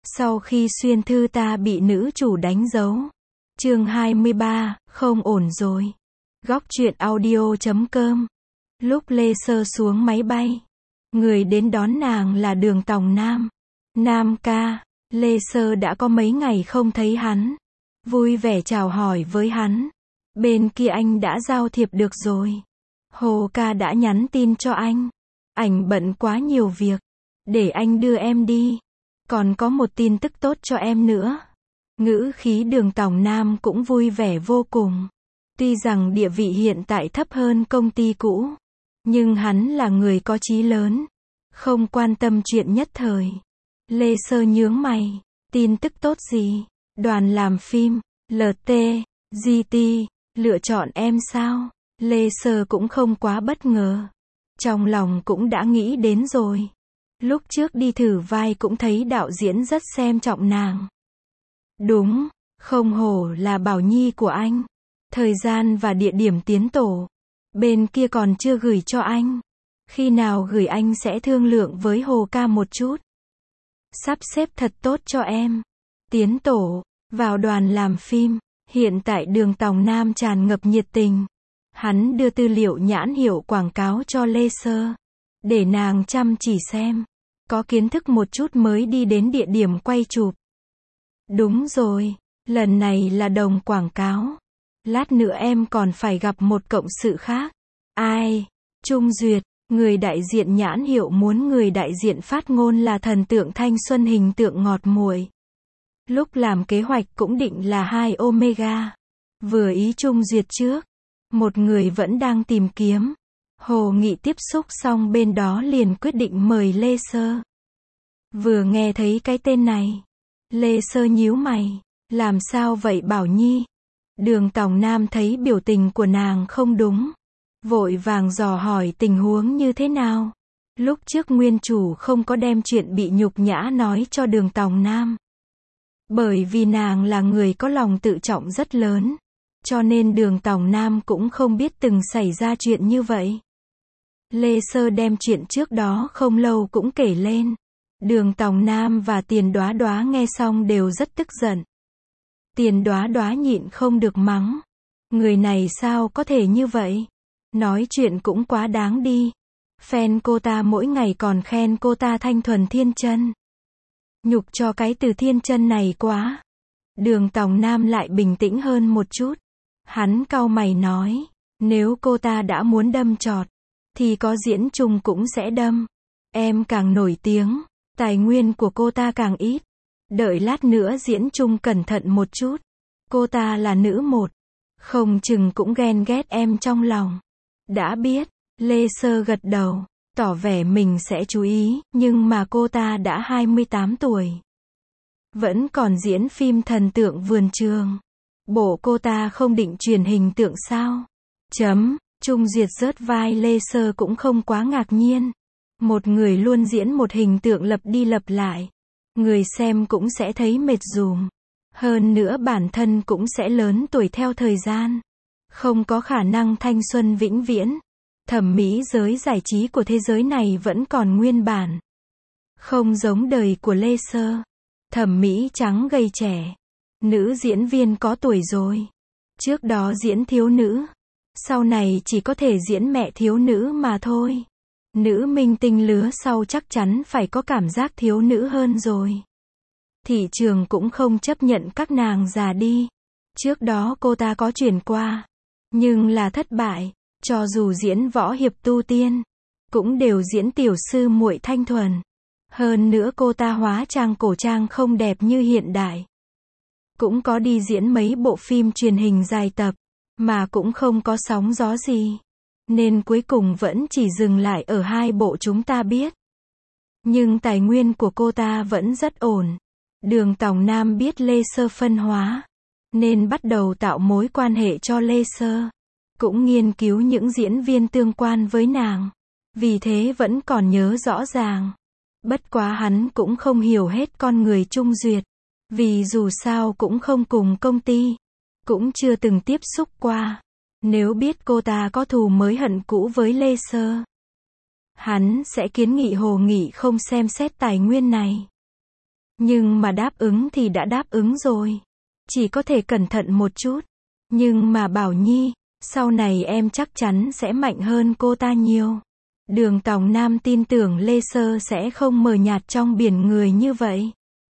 Sau khi xuyên thư ta bị nữ chủ đánh dấu. Chương 23, không ổn rồi. Góc truyện audio.com. Lúc Lê Sơ xuống máy bay, người đến đón nàng là Đường Tòng Nam. Nam ca, Lê Sơ đã có mấy ngày không thấy hắn. Vui vẻ chào hỏi với hắn. Bên kia anh đã giao thiệp được rồi. Hồ ca đã nhắn tin cho anh. Ảnh bận quá nhiều việc. Để anh đưa em đi. Còn có một tin tức tốt cho em nữa. Ngữ khí Đường Tòng Nam cũng vui vẻ vô cùng. Tuy rằng địa vị hiện tại thấp hơn công ty cũ, nhưng hắn là người có chí lớn, không quan tâm chuyện nhất thời. Lê Sơ nhướng mày. Tin tức tốt gì? Đoàn làm phim, LT, GT, lựa chọn em sao? Lê Sơ cũng không quá bất ngờ. Trong lòng cũng đã nghĩ đến rồi. Lúc trước đi thử vai cũng thấy đạo diễn rất xem trọng nàng. Đúng, không hổ là Bảo Nhi của anh. Thời gian và địa điểm tiến tổ. Bên kia còn chưa gửi cho anh. Khi nào gửi anh sẽ thương lượng với Hồ ca một chút. Sắp xếp thật tốt cho em. Tiến tổ, vào đoàn làm phim. Hiện tại Đường Tòng Nam tràn ngập nhiệt tình. Hắn đưa tư liệu nhãn hiệu quảng cáo cho Lê Sơ. Để nàng chăm chỉ xem. Có kiến thức một chút mới đi đến địa điểm quay chụp. Đúng rồi, lần này là đồng quảng cáo. Lát nữa em còn phải gặp một cộng sự khác. Ai? Trung Duyệt, người đại diện nhãn hiệu muốn người đại diện phát ngôn là thần tượng thanh xuân hình tượng ngọt muội. Lúc làm kế hoạch cũng định là 2 Omega. Vừa ý Trung Duyệt trước. Một người vẫn đang tìm kiếm. Hồ Nghị tiếp xúc xong bên đó liền quyết định mời Lê Sơ. Vừa nghe thấy cái tên này, Lê Sơ nhíu mày. Làm sao vậy Bảo Nhi? Đường Tòng Nam thấy biểu tình của nàng không đúng. Vội vàng dò hỏi tình huống như thế nào. Lúc trước nguyên chủ không có đem chuyện bị nhục nhã nói cho Đường Tòng Nam. Bởi vì nàng là người có lòng tự trọng rất lớn. Cho nên Đường Tòng Nam cũng không biết từng xảy ra chuyện như vậy. Lê Sơ đem chuyện trước đó không lâu cũng kể lên. Đường Tòng Nam và Tiền Đóa Đóa nghe xong đều rất tức giận. Tiền Đóa Đóa nhịn không được mắng. Người này sao có thể như vậy? Nói chuyện cũng quá đáng đi. Fan cô ta mỗi ngày còn khen cô ta thanh thuần thiên chân. Nhục cho cái từ thiên chân này quá. Đường Tòng Nam lại bình tĩnh hơn một chút. Hắn cau mày nói. Nếu cô ta đã muốn đâm chọt, thì có diễn chung cũng sẽ đâm. Em càng nổi tiếng, tài nguyên của cô ta càng ít. Đợi lát nữa diễn chung cẩn thận một chút. Cô ta là nữ một. Không chừng cũng ghen ghét em trong lòng. Đã biết, Lê Sơ gật đầu, tỏ vẻ mình sẽ chú ý, nhưng mà cô ta đã 28 tuổi. Vẫn còn diễn phim Thần tượng vườn trường. Bộ cô ta không định truyền hình tượng sao? Trung Duyệt rớt vai Lê Sơ cũng không quá ngạc nhiên. Một người luôn diễn một hình tượng lặp đi lặp lại. Người xem cũng sẽ thấy mệt dùm. Hơn nữa bản thân cũng sẽ lớn tuổi theo thời gian. Không có khả năng thanh xuân vĩnh viễn. Thẩm mỹ giới giải trí của thế giới này vẫn còn nguyên bản. Không giống đời của Lê Sơ. Thẩm mỹ trắng gầy trẻ. Nữ diễn viên có tuổi rồi. Trước đó diễn thiếu nữ. Sau này chỉ có thể diễn mẹ thiếu nữ mà thôi. Nữ minh tinh lứa sau chắc chắn phải có cảm giác thiếu nữ hơn rồi. Thị trường cũng không chấp nhận các nàng già đi. Trước đó cô ta có chuyển qua. Nhưng là thất bại. Cho dù diễn võ hiệp tu tiên, cũng đều diễn tiểu sư muội thanh thuần. Hơn nữa cô ta hóa trang cổ trang không đẹp như hiện đại. Cũng có đi diễn mấy bộ phim truyền hình dài tập, mà cũng không có sóng gió gì. Nên cuối cùng vẫn chỉ dừng lại ở 2 bộ chúng ta biết. Nhưng tài nguyên của cô ta vẫn rất ổn. Đường Tòng Nam biết Lê Sơ phân hóa, nên bắt đầu tạo mối quan hệ cho Lê Sơ. Cũng nghiên cứu những diễn viên tương quan với nàng. Vì thế vẫn còn nhớ rõ ràng. Bất quá hắn cũng không hiểu hết con người Trung Duyệt. Vì dù sao cũng không cùng công ty. Cũng chưa từng tiếp xúc qua. Nếu biết cô ta có thù mới hận cũ với Lê Sơ, hắn sẽ kiến nghị Hồ Nghị không xem xét tài nguyên này. Nhưng mà đáp ứng thì đã đáp ứng rồi. Chỉ có thể cẩn thận một chút. Nhưng mà Bảo Nhi, sau này em chắc chắn sẽ mạnh hơn cô ta nhiều. Đường Tòng Nam tin tưởng Lê Sơ sẽ không mờ nhạt trong biển người như vậy.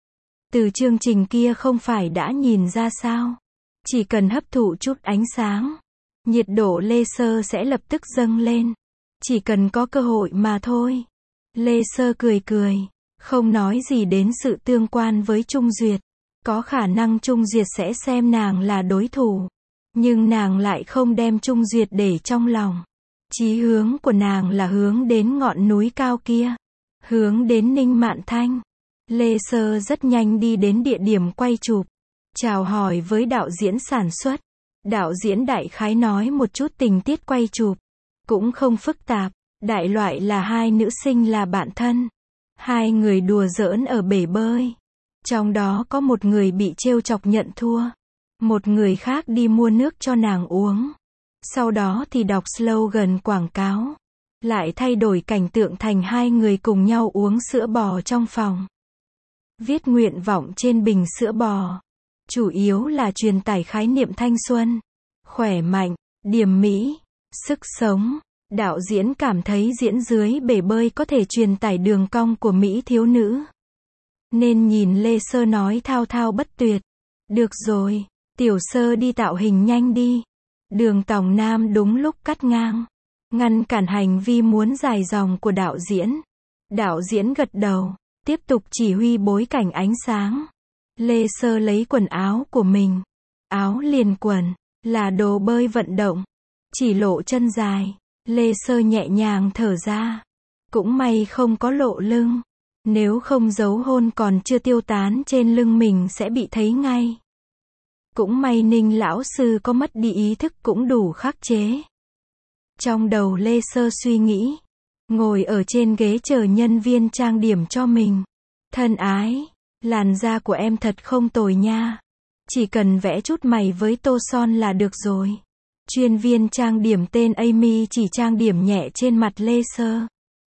Từ chương trình kia không phải đã nhìn ra sao. Chỉ cần hấp thụ chút ánh sáng, nhiệt độ Lê Sơ sẽ lập tức dâng lên. Chỉ cần có cơ hội mà thôi. Lê Sơ cười cười, không nói gì đến sự tương quan với Trung Duyệt. Có khả năng Trung Duyệt sẽ xem nàng là đối thủ. Nhưng nàng lại không đem Trung Duyệt để trong lòng. Chí hướng của nàng là hướng đến ngọn núi cao kia. Hướng đến Ninh Mạn Thanh. Lê Sơ rất nhanh đi đến địa điểm quay chụp. Chào hỏi với đạo diễn sản xuất. Đạo diễn đại khái nói một chút tình tiết quay chụp. Cũng không phức tạp. Đại loại là hai nữ sinh là bạn thân. Hai người đùa giỡn ở bể bơi. Trong đó có một người bị trêu chọc nhận thua. Một người khác đi mua nước cho nàng uống. Sau đó thì đọc slogan quảng cáo. Lại thay đổi cảnh tượng thành hai người cùng nhau uống sữa bò trong phòng. Viết nguyện vọng trên bình sữa bò. Chủ yếu là truyền tải khái niệm thanh xuân, khỏe mạnh, điềm mỹ, sức sống. Đạo diễn cảm thấy diễn dưới bể bơi có thể truyền tải đường cong của mỹ thiếu nữ. Nên nhìn Lê Sơ nói thao thao bất tuyệt. Được rồi, Tiểu Sơ đi tạo hình nhanh đi. Đường Tòng Nam đúng lúc cắt ngang. Ngăn cản hành vi muốn dài dòng của đạo diễn. Đạo diễn gật đầu, tiếp tục chỉ huy bối cảnh ánh sáng. Lê Sơ lấy quần áo của mình. Áo liền quần, là đồ bơi vận động. Chỉ lộ chân dài. Lê Sơ nhẹ nhàng thở ra. Cũng may không có lộ lưng. Nếu không dấu hôn còn chưa tiêu tán trên lưng mình sẽ bị thấy ngay. Cũng may Ninh lão sư có mất đi ý thức cũng đủ khắc chế. Trong đầu Lê Sơ suy nghĩ. Ngồi ở trên ghế chờ nhân viên trang điểm cho mình. Thân ái, làn da của em thật không tồi nha. Chỉ cần vẽ chút mày với tô son là được rồi. Chuyên viên trang điểm tên Amy chỉ trang điểm nhẹ trên mặt Lê Sơ.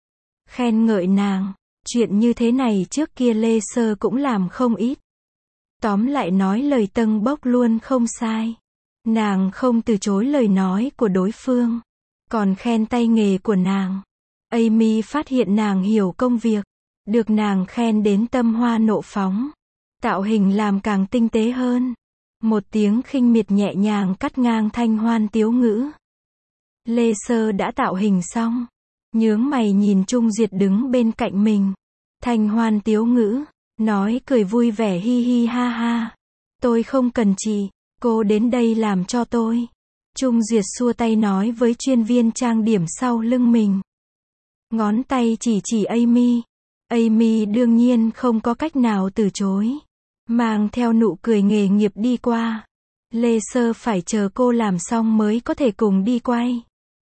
Khen ngợi nàng. Chuyện như thế này trước kia Lê Sơ cũng làm không ít. Tóm lại nói lời tâng bốc luôn không sai. Nàng không từ chối lời nói của đối phương. Còn khen tay nghề của nàng. Amy phát hiện nàng hiểu công việc. Được nàng khen đến tâm hoa nộ phóng. Tạo hình làm càng tinh tế hơn. Một tiếng khinh miệt nhẹ nhàng cắt ngang thanh hoan tiếu ngữ. Lê Sơ đã tạo hình xong. Nhướng mày nhìn Trung Duyệt đứng bên cạnh mình. Thanh hoan tiếu ngữ. Nói cười vui vẻ hi hi ha ha. Tôi không cần chị. Cô đến đây làm cho tôi. Trung Duyệt xua tay nói với chuyên viên trang điểm sau lưng mình. Ngón tay chỉ chỉ Amy. Amy đương nhiên không có cách nào từ chối. Mang theo nụ cười nghề nghiệp đi qua. Lê Sơ phải chờ cô làm xong mới có thể cùng đi quay.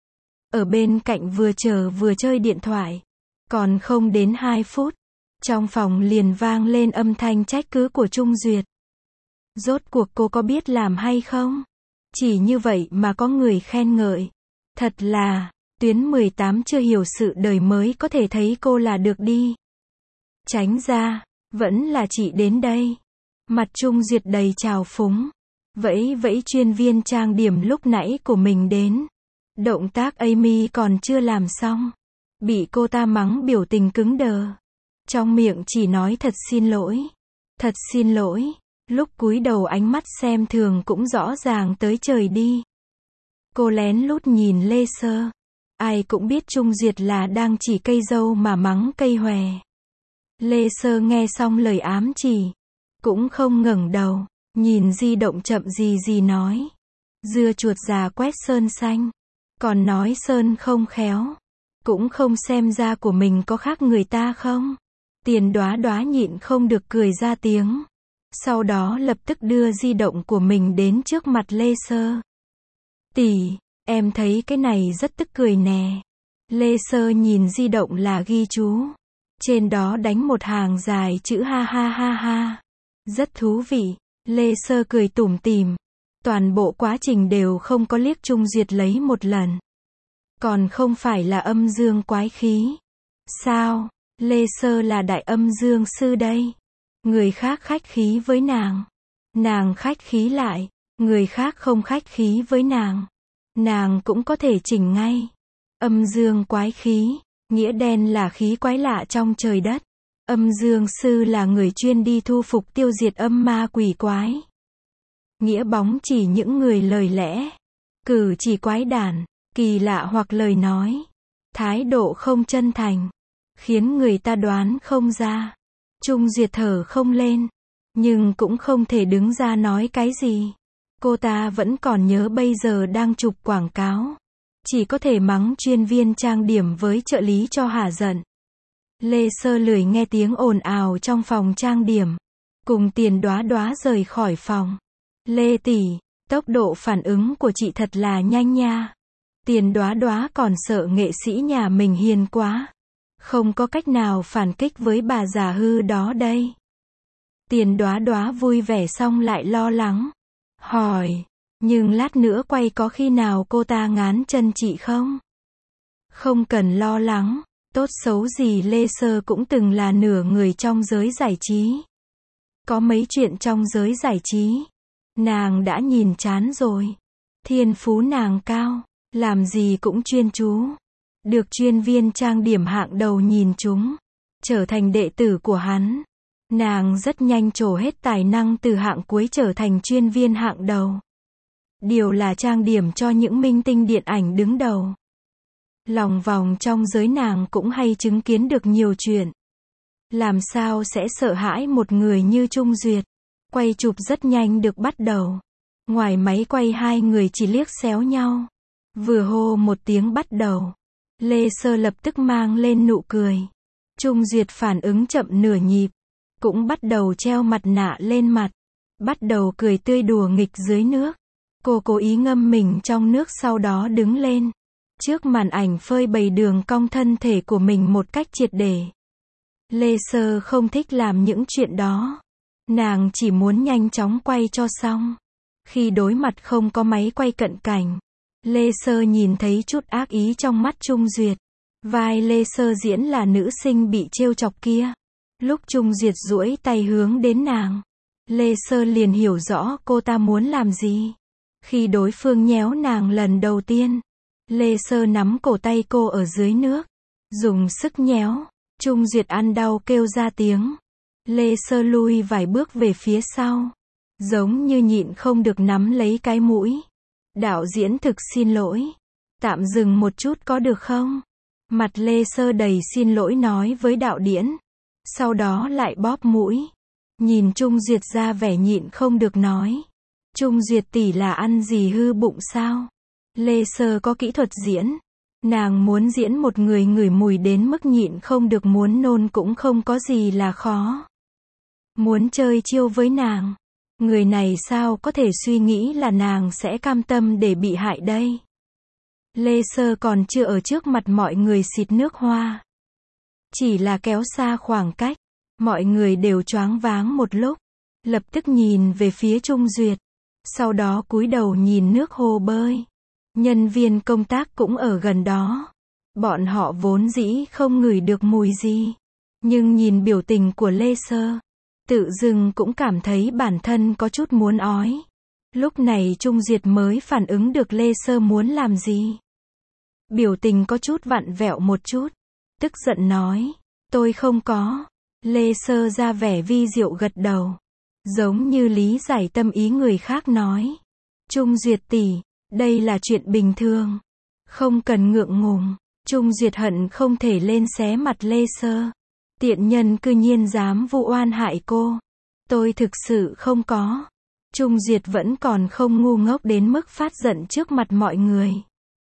Ở bên cạnh vừa chờ vừa chơi điện thoại. Còn không đến 2 phút. Trong phòng liền vang lên âm thanh trách cứ của Trung Duyệt. Rốt cuộc cô có biết làm hay không? Chỉ như vậy mà có người khen ngợi. Thật là, tuyến 18 chưa hiểu sự đời mới có thể thấy cô là được đi. Tránh ra, vẫn là chị đến đây. Mặt Trung Duyệt đầy trào phúng. Vẫy vẫy chuyên viên trang điểm lúc nãy của mình đến. Động tác Amy còn chưa làm xong. Bị cô ta mắng biểu tình cứng đờ. Trong miệng chỉ nói thật xin lỗi. Thật xin lỗi. Lúc cúi đầu ánh mắt xem thường cũng rõ ràng tới trời đi. Cô lén lút nhìn Lê Sơ. Ai cũng biết Trung Duyệt là đang chỉ cây dâu mà mắng cây hòe. Lê Sơ nghe xong lời ám chỉ. Cũng không ngẩng đầu. Nhìn di động chậm gì gì nói. Dưa chuột già quét sơn xanh. Còn nói sơn không khéo. Cũng không xem da của mình có khác người ta không. Tiền Đóa Đóa nhịn không được cười ra tiếng. Sau đó lập tức đưa di động của mình đến trước mặt Lê Sơ. Tỷ, em thấy cái này rất tức cười nè. Lê Sơ nhìn di động là ghi chú. Trên đó đánh một hàng dài chữ ha ha ha ha. Rất thú vị. Lê Sơ cười tủm tỉm. Toàn bộ quá trình đều không có liếc Trung Duyệt lấy một lần. Còn không phải là âm dương quái khí. Sao? Lê Sơ là đại âm dương sư đây. Người khác khách khí với nàng khách khí lại, người khác không khách khí với nàng cũng có thể chỉnh ngay. Âm dương quái khí, nghĩa đen là khí quái lạ trong trời đất. Âm dương sư là người chuyên đi thu phục tiêu diệt âm ma quỷ quái. Nghĩa bóng chỉ những người lời lẽ, cử chỉ quái đản, kỳ lạ hoặc lời nói, thái độ không chân thành, khiến người ta đoán không ra. Trung Duyệt thở không lên, nhưng cũng không thể đứng ra nói cái gì. Cô ta vẫn còn nhớ bây giờ đang chụp quảng cáo. Chỉ có thể mắng chuyên viên trang điểm với trợ lý cho hả giận. Lê Sơ lười nghe tiếng ồn ào trong phòng trang điểm. Cùng Tiền Đóa Đóa rời khỏi phòng. Lê tỷ, tốc độ phản ứng của chị thật là nhanh nha. Tiền Đóa Đóa còn sợ nghệ sĩ nhà mình hiền quá. Không có cách nào phản kích với bà già hư đó đây. Tiền Đóa Đóa vui vẻ xong lại lo lắng. Hỏi, nhưng lát nữa quay có khi nào cô ta ngán chân chị không? Không cần lo lắng, tốt xấu gì Lê Sơ cũng từng là nửa người trong giới giải trí. Có mấy chuyện trong giới giải trí, nàng đã nhìn chán rồi. Thiên phú nàng cao, làm gì cũng chuyên chú. Được chuyên viên trang điểm hạng đầu nhìn chúng, trở thành đệ tử của hắn. Nàng rất nhanh trổ hết tài năng từ hạng cuối trở thành chuyên viên hạng đầu. Điều là trang điểm cho những minh tinh điện ảnh đứng đầu. Lòng vòng trong giới nàng cũng hay chứng kiến được nhiều chuyện. Làm sao sẽ sợ hãi một người như Trung Duyệt. Quay chụp rất nhanh được bắt đầu. Ngoài máy quay hai người chỉ liếc xéo nhau. Vừa hô một tiếng bắt đầu, Lê Sơ lập tức mang lên nụ cười. Trung Duyệt phản ứng chậm nửa nhịp, cũng bắt đầu treo mặt nạ lên mặt, bắt đầu cười tươi đùa nghịch dưới nước. Cô cố ý ngâm mình trong nước sau đó đứng lên. Trước màn ảnh phơi bày đường cong thân thể của mình một cách triệt để. Lê Sơ không thích làm những chuyện đó. Nàng chỉ muốn nhanh chóng quay cho xong. Khi đối mặt không có máy quay cận cảnh, Lê Sơ nhìn thấy chút ác ý trong mắt Trung Duyệt. Vai Lê Sơ diễn là nữ sinh bị trêu chọc kia. Lúc Trung Duyệt duỗi tay hướng đến nàng, Lê Sơ liền hiểu rõ cô ta muốn làm gì. Khi đối phương nhéo nàng lần đầu tiên, Lê Sơ nắm cổ tay cô ở dưới nước, dùng sức nhéo. Trung Duyệt ăn đau kêu ra tiếng. Lê Sơ lui vài bước về phía sau, giống như nhịn không được nắm lấy cái mũi. Đạo diễn thực xin lỗi. Tạm dừng một chút có được không? Mặt Lê Sơ đầy xin lỗi nói với đạo diễn. Sau đó lại bóp mũi. Nhìn Trung Duyệt ra vẻ nhịn không được nói. Trung Duyệt tỷ là ăn gì hư bụng sao? Lê Sơ có kỹ thuật diễn. Nàng muốn diễn một người ngửi mùi đến mức nhịn không được muốn nôn cũng không có gì là khó. Muốn chơi chiêu với nàng. Người này sao có thể suy nghĩ là nàng sẽ cam tâm để bị hại đây? Lê Sơ còn chưa ở trước mặt mọi người xịt nước hoa. Chỉ là kéo xa khoảng cách. Mọi người đều choáng váng một lúc. Lập tức nhìn về phía Trung Duyệt. Sau đó cúi đầu nhìn nước hồ bơi. Nhân viên công tác cũng ở gần đó. Bọn họ vốn dĩ không ngửi được mùi gì. Nhưng nhìn biểu tình của Lê Sơ, tự dưng cũng cảm thấy bản thân có chút muốn ói. Lúc này Trung Duyệt mới phản ứng được Lê Sơ muốn làm gì. Biểu tình có chút vặn vẹo một chút. Tức giận nói, tôi không có. Lê Sơ ra vẻ vi diệu gật đầu. Giống như lý giải tâm ý người khác nói. Trung Duyệt tỷ, đây là chuyện bình thường. Không cần ngượng ngùng. Trung Duyệt hận không thể lên xé mặt Lê Sơ. Tiện nhân cư nhiên dám vu oan hại cô. Tôi thực sự không có. Trung Duyệt vẫn còn không ngu ngốc đến mức phát giận trước mặt mọi người.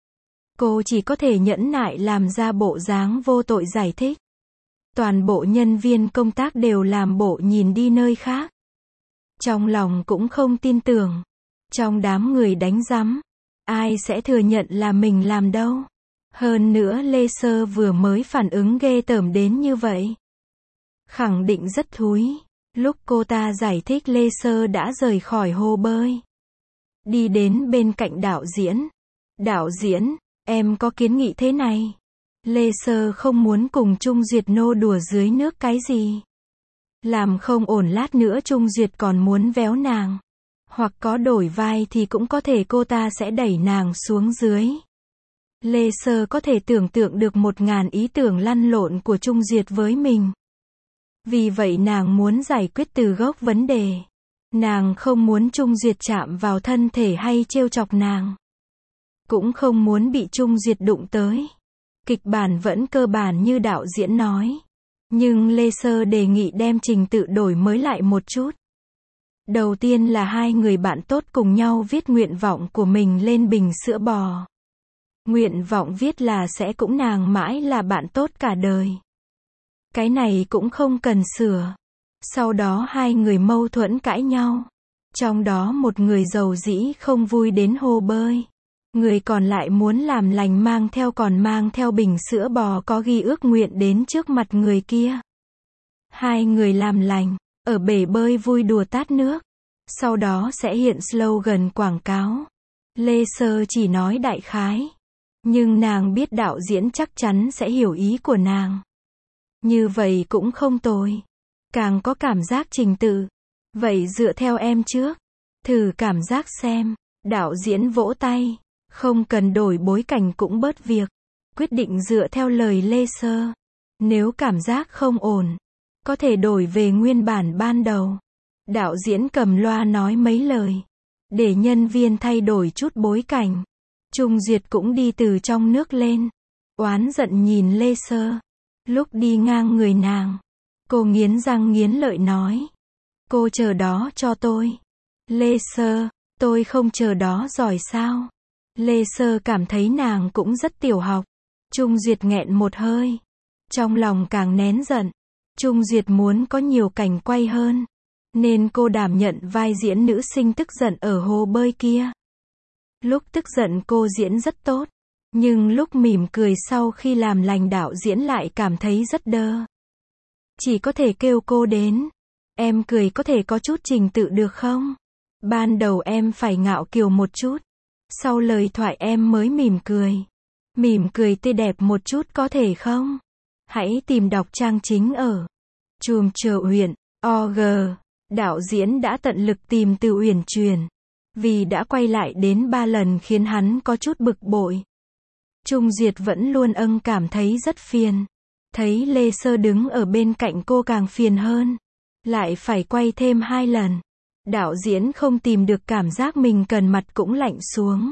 Cô chỉ có thể nhẫn nại làm ra bộ dáng vô tội giải thích. Toàn bộ nhân viên công tác đều làm bộ nhìn đi nơi khác. Trong lòng cũng không tin tưởng. Trong đám người đánh rắm, ai sẽ thừa nhận là mình làm đâu. Hơn nữa Lê Sơ vừa mới phản ứng ghê tởm đến như vậy. Khẳng định rất thúi. Lúc cô ta giải thích Lê Sơ đã rời khỏi hồ bơi. Đi đến bên cạnh đạo diễn. Đạo diễn, em có kiến nghị thế này. Lê Sơ không muốn cùng Trung Duyệt nô đùa dưới nước cái gì. Làm không ổn lát nữa Trung Duyệt còn muốn véo nàng. Hoặc có đổi vai thì cũng có thể cô ta sẽ đẩy nàng xuống dưới. Lê Sơ có thể tưởng tượng được 1000 ý tưởng lăn lộn của Trung Duyệt với mình. Vì vậy nàng muốn giải quyết từ gốc vấn đề. Nàng không muốn Trung Duyệt chạm vào thân thể hay trêu chọc nàng. Cũng không muốn bị Trung Duyệt đụng tới. Kịch bản vẫn cơ bản như đạo diễn nói. Nhưng Lê Sơ đề nghị đem trình tự đổi mới lại một chút. Đầu tiên là hai người bạn tốt cùng nhau viết nguyện vọng của mình lên bình sữa bò. Nguyện vọng viết là sẽ cũng nàng mãi là bạn tốt cả đời. Cái này cũng không cần sửa. Sau đó hai người mâu thuẫn cãi nhau. Trong đó một người giàu dĩ không vui đến hồ bơi. Người còn lại muốn làm lành mang theo bình sữa bò có ghi ước nguyện đến trước mặt người kia. Hai người làm lành, ở bể bơi vui đùa tát nước. Sau đó sẽ hiện slogan quảng cáo. Lê Sơ chỉ nói đại khái. Nhưng nàng biết đạo diễn chắc chắn sẽ hiểu ý của nàng. Như vậy cũng không tồi. Càng có cảm giác trình tự. Vậy dựa theo em trước. Thử cảm giác xem. Đạo diễn vỗ tay. Không cần đổi bối cảnh cũng bớt việc. Quyết định dựa theo lời Lê Sơ. Nếu cảm giác không ổn, có thể đổi về nguyên bản ban đầu. Đạo diễn cầm loa nói mấy lời. Để nhân viên thay đổi chút bối cảnh. Trung Duyệt cũng đi từ trong nước lên. Oán giận nhìn Lê Sơ. Lúc đi ngang người nàng, cô nghiến răng nghiến lợi nói. Cô chờ đó cho tôi. Lê Sơ, tôi không chờ đó giỏi sao? Lê Sơ cảm thấy nàng cũng rất tiểu học. Trung Duyệt nghẹn một hơi. Trong lòng càng nén giận. Trung Duyệt muốn có nhiều cảnh quay hơn. Nên cô đảm nhận vai diễn nữ sinh tức giận ở hồ bơi kia. Lúc tức giận cô diễn rất tốt. Nhưng lúc mỉm cười sau khi làm lành đạo diễn lại cảm thấy rất đơ. Chỉ có thể kêu cô đến. Em cười có thể có chút trình tự được không? Ban đầu em phải ngạo kiều một chút. Sau lời thoại em mới mỉm cười. Mỉm cười tươi đẹp một chút có thể không? Hãy tìm đọc trang chính ở chùm chờ uyển, OG. Đạo diễn đã tận lực tìm từ uyển chuyển. Vì đã quay lại đến 3 lần khiến hắn có chút bực bội. Trung Duyệt vẫn luôn cảm thấy rất phiền. Thấy Lê Sơ đứng ở bên cạnh cô càng phiền hơn. Lại phải quay thêm 2 lần. Đạo diễn không tìm được cảm giác mình cần mặt cũng lạnh xuống.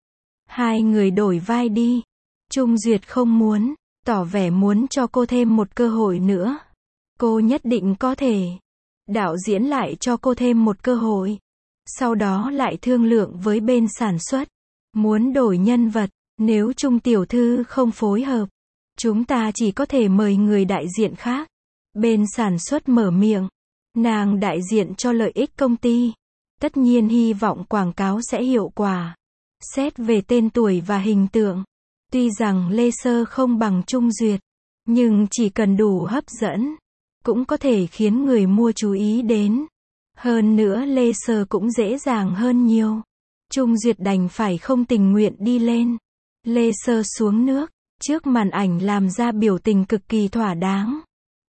Hai người đổi vai đi. Trung Duyệt không muốn, tỏ vẻ muốn cho cô thêm một cơ hội nữa. Cô nhất định có thể. Đạo diễn lại cho cô thêm một cơ hội. Sau đó lại thương lượng với bên sản xuất. Muốn đổi nhân vật. Nếu Trung tiểu thư không phối hợp, chúng ta chỉ có thể mời người đại diện khác. Bên sản xuất mở miệng. Nàng đại diện cho lợi ích công ty. Tất nhiên hy vọng quảng cáo sẽ hiệu quả. Xét về tên tuổi và hình tượng. Tuy rằng Lê Sơ không bằng Trung Duyệt. Nhưng chỉ cần đủ hấp dẫn. Cũng có thể khiến người mua chú ý đến. Hơn nữa Lê Sơ cũng dễ dàng hơn nhiều. Trung Duyệt đành phải không tình nguyện đi lên. Lê Sơ xuống nước. Trước màn ảnh làm ra biểu tình cực kỳ thỏa đáng.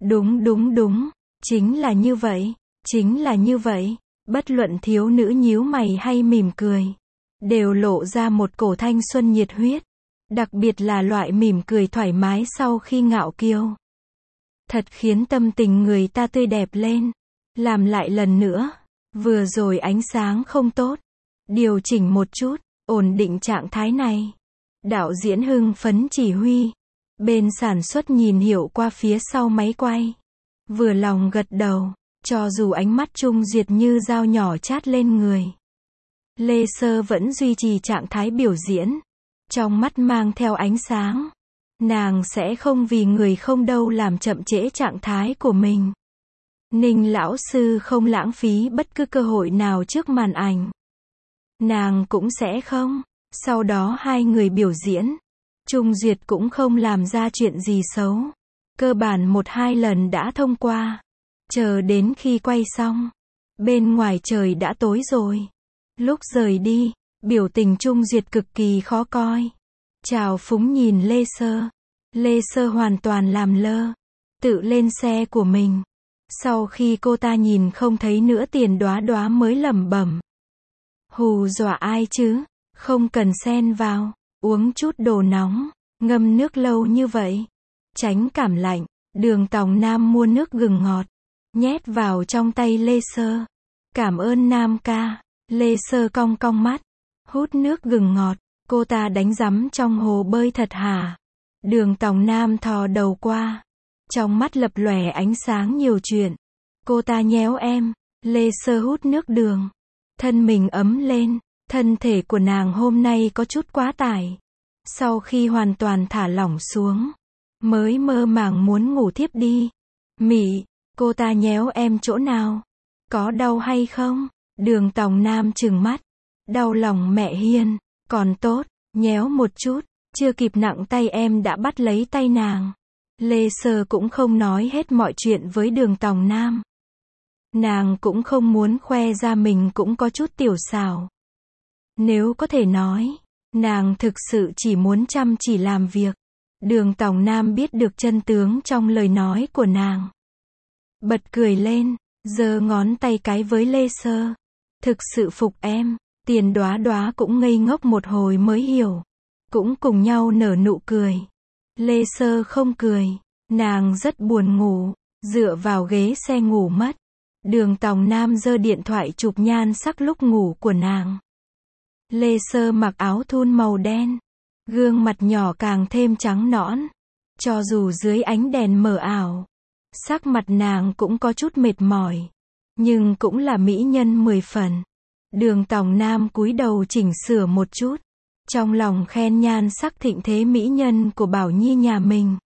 Đúng. Chính là như vậy. Chính là như vậy. Bất luận thiếu nữ nhíu mày hay mỉm cười. Đều lộ ra một cổ thanh xuân nhiệt huyết. Đặc biệt là loại mỉm cười thoải mái sau khi ngạo kiêu. Thật khiến tâm tình người ta tươi đẹp lên. Làm lại lần nữa. Vừa rồi ánh sáng không tốt. Điều chỉnh một chút. Ổn định trạng thái này. Đạo diễn hưng phấn chỉ huy. Bên sản xuất nhìn hiểu qua phía sau máy quay. Vừa lòng gật đầu. Cho dù ánh mắt Trung Duyệt như dao nhỏ chát lên người. Lê Sơ vẫn duy trì trạng thái biểu diễn. Trong mắt mang theo ánh sáng. Nàng sẽ không vì người không đâu làm chậm trễ trạng thái của mình. Ninh lão sư không lãng phí bất cứ cơ hội nào trước màn ảnh. Nàng cũng sẽ không. Sau đó hai người biểu diễn. Trung Duyệt cũng không làm ra chuyện gì xấu. Cơ bản 1-2 lần đã thông qua. Chờ đến khi quay xong. Bên ngoài trời đã tối rồi. Lúc rời đi, biểu tình Trung Duyệt cực kỳ khó coi. Trào phúng nhìn Lê Sơ. Lê Sơ hoàn toàn làm lơ. Tự lên xe của mình. Sau khi cô ta nhìn không thấy nữa Tiền Đóa Đóa mới lẩm bẩm. Hù dọa ai chứ, không cần xen vào, uống chút đồ nóng, ngâm nước lâu như vậy, tránh cảm lạnh. Đường Tòng Nam mua nước gừng ngọt, nhét vào trong tay Lê Sơ. Cảm ơn Nam ca. Lê Sơ cong cong mắt, hút nước gừng ngọt, cô ta đánh rắm trong hồ bơi thật hả? Đường Tòng Nam thò đầu qua, trong mắt lập lòe ánh sáng nhiều chuyện. Cô ta nhéo em, Lê Sơ hút nước đường, thân mình ấm lên, thân thể của nàng hôm nay có chút quá tải. Sau khi hoàn toàn thả lỏng xuống, mới mơ màng muốn ngủ thiếp đi. Mị, cô ta nhéo em chỗ nào? Có đau hay không? Đường Tòng Nam trừng mắt, đau lòng mẹ hiên, còn tốt, nhéo một chút, chưa kịp nặng tay em đã bắt lấy tay nàng. Lê Sơ cũng không nói hết mọi chuyện với Đường Tòng Nam. Nàng cũng không muốn khoe ra mình cũng có chút tiểu xảo. Nếu có thể nói, nàng thực sự chỉ muốn chăm chỉ làm việc. Đường Tòng Nam biết được chân tướng trong lời nói của nàng. Bật cười lên, giơ ngón tay cái với Lê Sơ. Thực sự phục em. Tiền Đóa Đóa cũng ngây ngốc một hồi mới hiểu. Cũng cùng nhau nở nụ cười. Lê Sơ không cười. Nàng rất buồn ngủ, dựa vào ghế xe ngủ mất. Đường Tòng Nam giơ điện thoại chụp nhan sắc lúc ngủ của nàng. Lê Sơ mặc áo thun màu đen, gương mặt nhỏ càng thêm trắng nõn. Cho dù dưới ánh đèn mờ ảo, sắc mặt nàng cũng có chút mệt mỏi, nhưng cũng là mỹ nhân 10 phần. Đường Tòng Nam cúi đầu chỉnh sửa một chút, trong lòng khen nhan sắc thịnh thế mỹ nhân của Bảo Nhi nhà mình.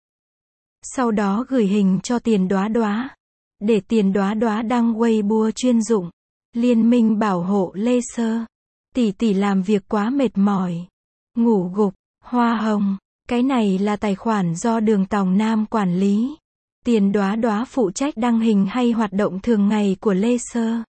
Sau đó gửi hình cho Tiền Đóa Đóa, để Tiền Đóa Đóa đăng Weibo chuyên dụng. Liên minh bảo hộ Lê Sơ. Tỷ tỷ làm việc quá mệt mỏi, ngủ gục. Hoa hồng, cái này là tài khoản do Đường Tòng Nam quản lý. Tiền Đóa Đóa phụ trách đăng hình hay hoạt động thường ngày của Lê Sơ,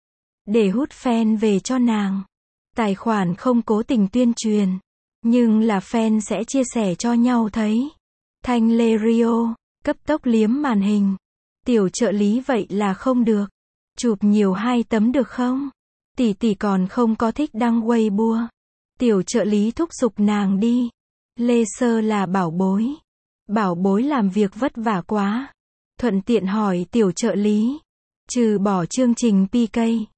để hút fan về cho nàng. Tài khoản không cố tình tuyên truyền, nhưng là fan sẽ chia sẻ cho nhau thấy. Thanh Lê Rio, cấp tốc liếm màn hình. Tiểu trợ lý vậy là không được. Chụp nhiều 2 tấm được không? Tỷ tỷ còn không có thích đăng Weibo. Tiểu trợ lý thúc giục nàng đi. Lê Sơ là bảo bối. Bảo bối làm việc vất vả quá. Thuận tiện hỏi tiểu trợ lý, trừ bỏ chương trình PK,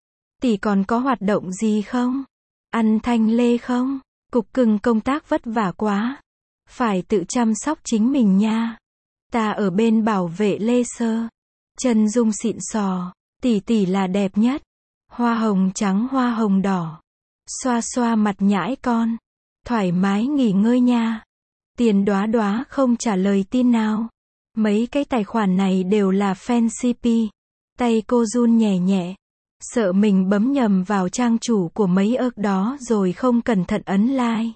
tỷ còn có hoạt động gì không? Ăn thanh lê không? Cục cưng công tác vất vả quá. Phải tự chăm sóc chính mình nha. Ta ở bên bảo vệ Lê Sơ. Chân dung xịn sò. Tỷ tỷ là đẹp nhất. Hoa hồng trắng hoa hồng đỏ. Xoa xoa mặt nhãi con. Thoải mái nghỉ ngơi nha. Tiền Đóa Đóa không trả lời tin nào. Mấy cái tài khoản này đều là fan CP. Tay cô run nhẹ nhẹ. Sợ mình bấm nhầm vào trang chủ của mấy ớc đó rồi không cẩn thận ấn like.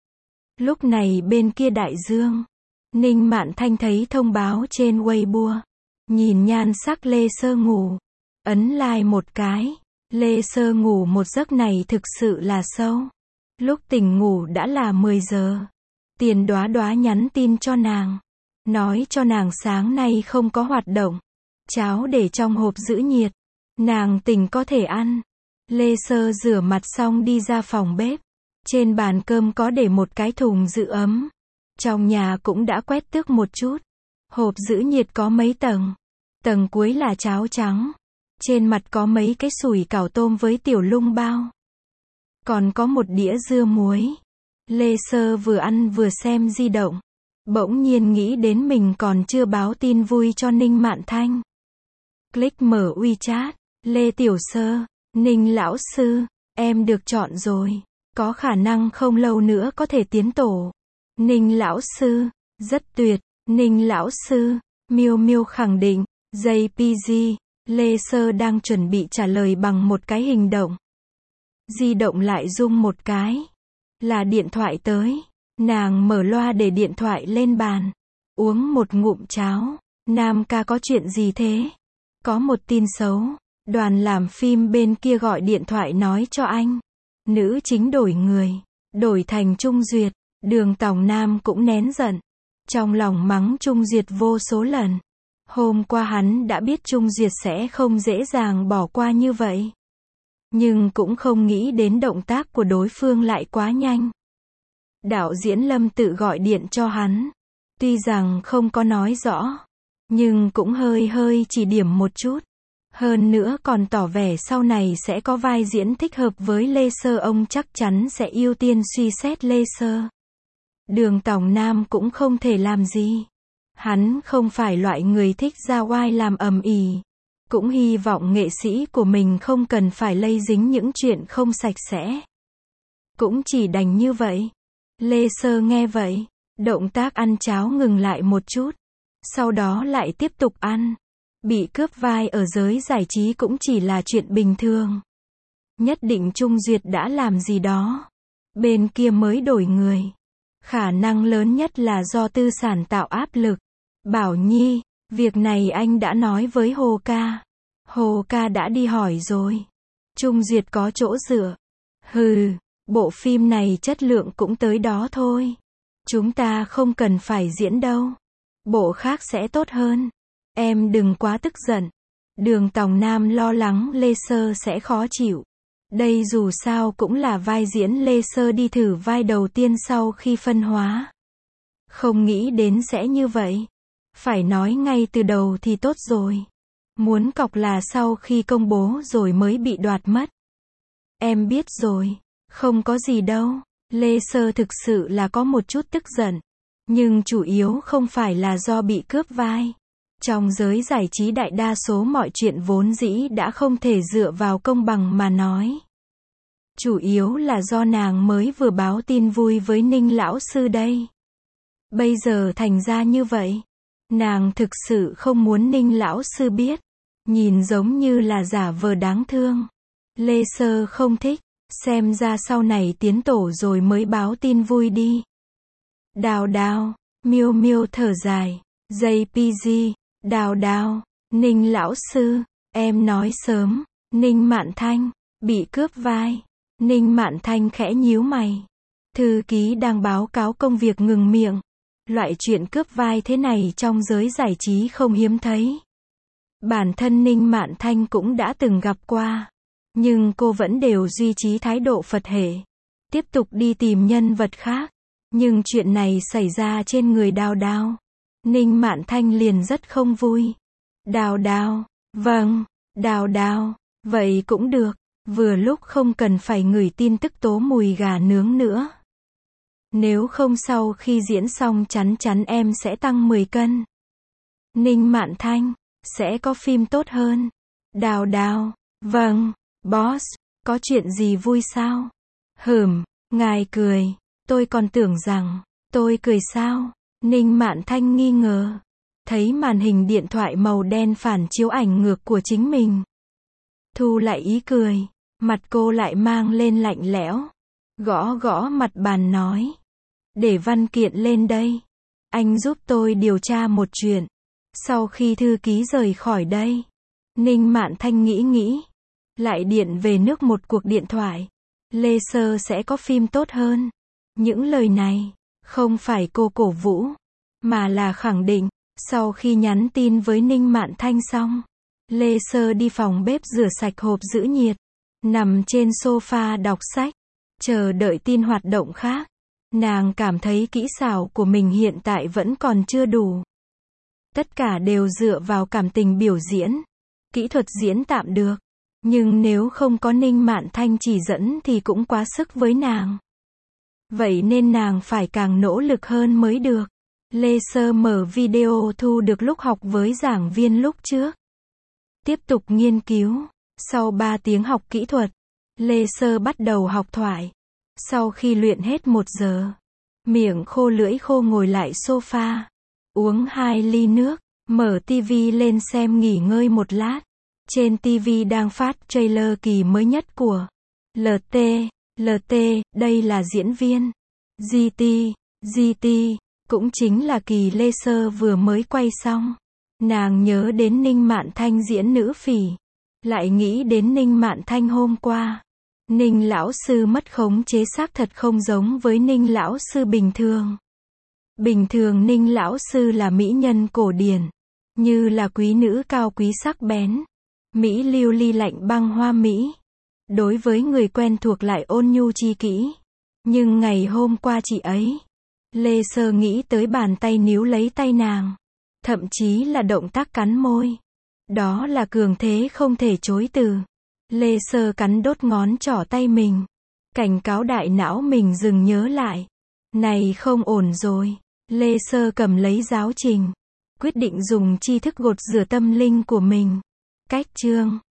Lúc này bên kia đại dương, Ninh Mạn Thanh thấy thông báo trên Weibo. Nhìn nhan sắc Lê Sơ ngủ. Ấn like một cái. Lê Sơ ngủ một giấc này thực sự là sâu. Lúc tỉnh ngủ đã là 10 giờ. Tiền Đóa Đóa nhắn tin cho nàng. Nói cho nàng sáng nay không có hoạt động. Cháo để trong hộp giữ nhiệt. Nàng tỉnh có thể ăn. Lê Sơ rửa mặt xong đi ra phòng bếp. Trên bàn cơm có để một cái thùng giữ ấm. Trong nhà cũng đã quét tước một chút. Hộp giữ nhiệt có mấy tầng. Tầng cuối là cháo trắng. Trên mặt có mấy cái sủi cảo tôm với tiểu lung bao. Còn có một đĩa dưa muối. Lê Sơ vừa ăn vừa xem di động. Bỗng nhiên nghĩ đến mình còn chưa báo tin vui cho Ninh Mạn Thanh. Click mở WeChat. Lê Tiểu Sơ, Ninh lão sư, em được chọn rồi. Có khả năng không lâu nữa có thể tiến tổ. Ninh lão sư, rất tuyệt. Ninh lão sư, Miêu Miêu khẳng định. JPG, Lê Sơ đang chuẩn bị trả lời bằng một cái hình động. Di động lại rung một cái. Là điện thoại tới. Nàng mở loa để điện thoại lên bàn. Uống một ngụm cháo. Nam ca có chuyện gì thế? Có một tin xấu. Đoàn làm phim bên kia gọi điện thoại nói cho anh. Nữ chính đổi người. Đổi thành Trung Duyệt. Đường Tòng Nam cũng nén giận. Trong lòng mắng Trung Duyệt vô số lần. Hôm qua hắn đã biết Trung Duyệt sẽ không dễ dàng bỏ qua như vậy. Nhưng cũng không nghĩ đến động tác của đối phương lại quá nhanh. Đạo diễn Lâm tự gọi điện cho hắn. Tuy rằng không có nói rõ, nhưng cũng hơi chỉ điểm một chút. Hơn nữa còn tỏ vẻ sau này sẽ có vai diễn thích hợp với Lê Sơ, ông chắc chắn sẽ ưu tiên suy xét Lê Sơ. Đường Tòng Nam cũng không thể làm gì. Hắn không phải loại người thích ra oai làm ầm ĩ. Cũng hy vọng nghệ sĩ của mình không cần phải lây dính những chuyện không sạch sẽ. Cũng chỉ đành như vậy. Lê Sơ nghe vậy, động tác ăn cháo ngừng lại một chút. Sau đó lại tiếp tục ăn. Bị cướp vai ở giới giải trí cũng chỉ là chuyện bình thường. Nhất định Trung Duyệt đã làm gì đó. Bên kia mới đổi người. Khả năng lớn nhất là do tư sản tạo áp lực. Bảo Nhi, việc này anh đã nói với Hồ ca. Hồ ca đã đi hỏi rồi. Trung Duyệt có chỗ dựa. Hừ, bộ phim này chất lượng cũng tới đó thôi. Chúng ta không cần phải diễn đâu. Bộ khác sẽ tốt hơn. Em đừng quá tức giận. Đường Tòng Nam lo lắng Lê Sơ sẽ khó chịu. Đây dù sao cũng là vai diễn Lê Sơ đi thử vai đầu tiên sau khi phân hóa. Không nghĩ đến sẽ như vậy. Phải nói ngay từ đầu thì tốt rồi. Muốn cọc là sau khi công bố rồi mới bị đoạt mất. Em biết rồi. Không có gì đâu. Lê Sơ thực sự là có một chút tức giận. Nhưng chủ yếu không phải là do bị cướp vai. Trong giới giải trí đại đa số mọi chuyện vốn dĩ đã không thể dựa vào công bằng mà nói. Chủ yếu là do nàng mới vừa báo tin vui với Ninh lão sư đây. Bây giờ thành ra như vậy. Nàng thực sự không muốn Ninh lão sư biết. Nhìn giống như là giả vờ đáng thương. Lê Sơ không thích. Xem ra sau này tiến tổ rồi mới báo tin vui đi. Đào Đào, Miêu Miêu thở dài. JPG, Đào Đào, Ninh lão sư, em nói sớm. Ninh Mạn Thanh, bị cướp vai. Ninh Mạn Thanh khẽ nhíu mày. Thư ký đang báo cáo công việc ngừng miệng. Loại chuyện cướp vai thế này trong giới giải trí không hiếm thấy. Bản thân Ninh Mạn Thanh cũng đã từng gặp qua. Nhưng cô vẫn đều duy trì thái độ Phật hệ. Tiếp tục đi tìm nhân vật khác. Nhưng chuyện này xảy ra trên người Đào Đào. Ninh Mạn Thanh liền rất không vui. Đào Đào, vâng, Đào Đào, vậy cũng được. Vừa lúc không cần phải ngửi tin tức tố mùi gà nướng nữa. Nếu không sau khi diễn xong chắn chắn em sẽ tăng 10 cân. Ninh Mạn Thanh, sẽ có phim tốt hơn. Đào Đào, vâng, boss, có chuyện gì vui sao? Ngài cười, tôi còn tưởng rằng, tôi cười sao? Ninh Mạn Thanh nghi ngờ. Thấy màn hình điện thoại màu đen phản chiếu ảnh ngược của chính mình. Thu lại ý cười. Mặt cô lại mang lên lạnh lẽo. Gõ gõ mặt bàn nói. Để văn kiện lên đây. Anh giúp tôi điều tra một chuyện. Sau khi thư ký rời khỏi đây. Ninh Mạn Thanh nghĩ. Lại điện về nước một cuộc điện thoại. Lê Sơ sẽ có phim tốt hơn. Những lời này. Không phải cô cổ vũ. Mà là khẳng định. Sau khi nhắn tin với Ninh Mạn Thanh xong. Lê Sơ đi phòng bếp rửa sạch hộp giữ nhiệt. Nằm trên sofa đọc sách. Chờ đợi tin hoạt động khác. Nàng cảm thấy kỹ xảo của mình hiện tại vẫn còn chưa đủ. Tất cả đều dựa vào cảm tình biểu diễn. Kỹ thuật diễn tạm được. Nhưng nếu không có Ninh Mạn Thanh chỉ dẫn thì cũng quá sức với nàng. Vậy nên nàng phải càng nỗ lực hơn mới được. Lê Sơ mở video thu được lúc học với giảng viên lúc trước. Tiếp tục nghiên cứu. Sau 3 tiếng học kỹ thuật, Lê Sơ bắt đầu học thoại. Sau khi luyện hết 1 giờ, miệng khô lưỡi khô ngồi lại sofa, uống 2 ly nước, mở tivi lên xem nghỉ ngơi một lát. Trên tivi đang phát trailer kỳ mới nhất của LT, đây là diễn viên. GT, cũng chính là kỳ Lê Sơ vừa mới quay xong. Nàng nhớ đến Ninh Mạn Thanh diễn nữ phỉ. Lại nghĩ đến Ninh Mạn Thanh hôm qua. Ninh lão sư mất khống chế xác thật không giống với Ninh lão sư bình thường. Bình thường Ninh lão sư là mỹ nhân cổ điển. Như là quý nữ cao quý sắc bén. Mỹ lưu ly lạnh băng hoa mỹ. Đối với người quen thuộc lại ôn nhu chi kỷ. Nhưng ngày hôm qua chị ấy. Lê Sơ nghĩ tới bàn tay níu lấy tay nàng. Thậm chí là động tác cắn môi. Đó là cường thế không thể chối từ. Lê Sơ cắn đốt ngón trỏ tay mình. Cảnh cáo đại não mình dừng nhớ lại. Này không ổn rồi. Lê Sơ cầm lấy giáo trình. Quyết định dùng tri thức gột rửa tâm linh của mình. Cách chương